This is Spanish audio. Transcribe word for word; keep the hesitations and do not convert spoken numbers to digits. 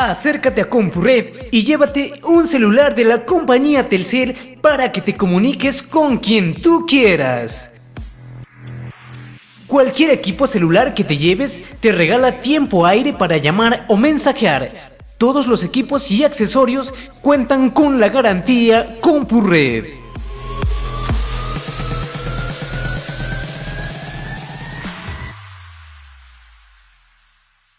Acércate a CompuRed y llévate un celular de la compañía Telcel para que te comuniques con quien tú quieras. Cualquier equipo celular que te lleves te regala tiempo aire para llamar o mensajear. Todos los equipos y accesorios cuentan con la garantía CompuRed.